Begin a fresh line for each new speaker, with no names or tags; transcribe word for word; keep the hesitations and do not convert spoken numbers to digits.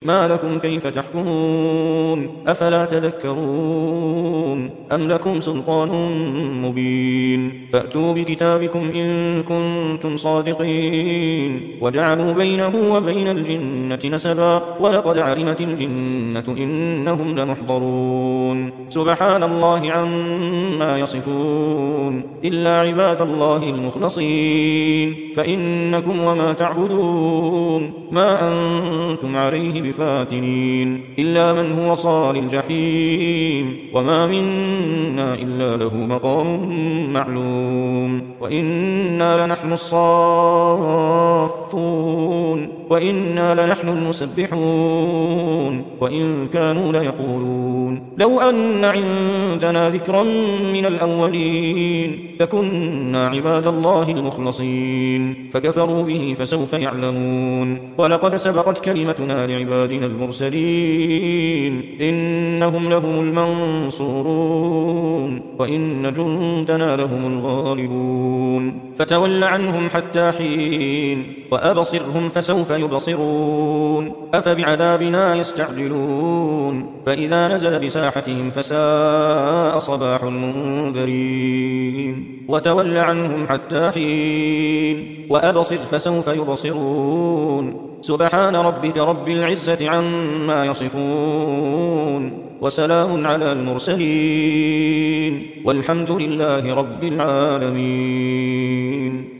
ما لكم كيف تحكمون أفلا تذكرون أم لكم سلطان مبين فأتوا بكتابكم إن كنتم صادقين وجعلوا بينه وبين الجنة نسبا ولقد علمت الجنة إنهم لمحضرون سبحان الله عما يصفون إلا عباد الله المخلصين فإنكم وما تعبدون ما أنتم عليه بفاتنين إلا من هو صال الجحيم وما منا إلا له مقام معلوم وإنا لنحن الصافون وإنا لنحن المسبحون وإن كانوا ليقولون لو أن عندنا ذكرا من الأولين لكنا عباد الله المخلصين فكفروا به فسوف يعلمون ولقد سبقت كلمتنا لعبادنا المرسلين إنهم لهم المنصورون وإن جندنا لهم الغالبون فتول عنهم حتى حين وأبصرهم فسوف يبصرون أفبعذابنا يستعجلون فإذا نزل بساحتهم فساء صباح المنذرين وتول عنهم حتى حين وأبصر فسوف يبصرون سبحان ربك رب العزة عما يصفون وسلام على المرسلين والحمد لله رب العالمين.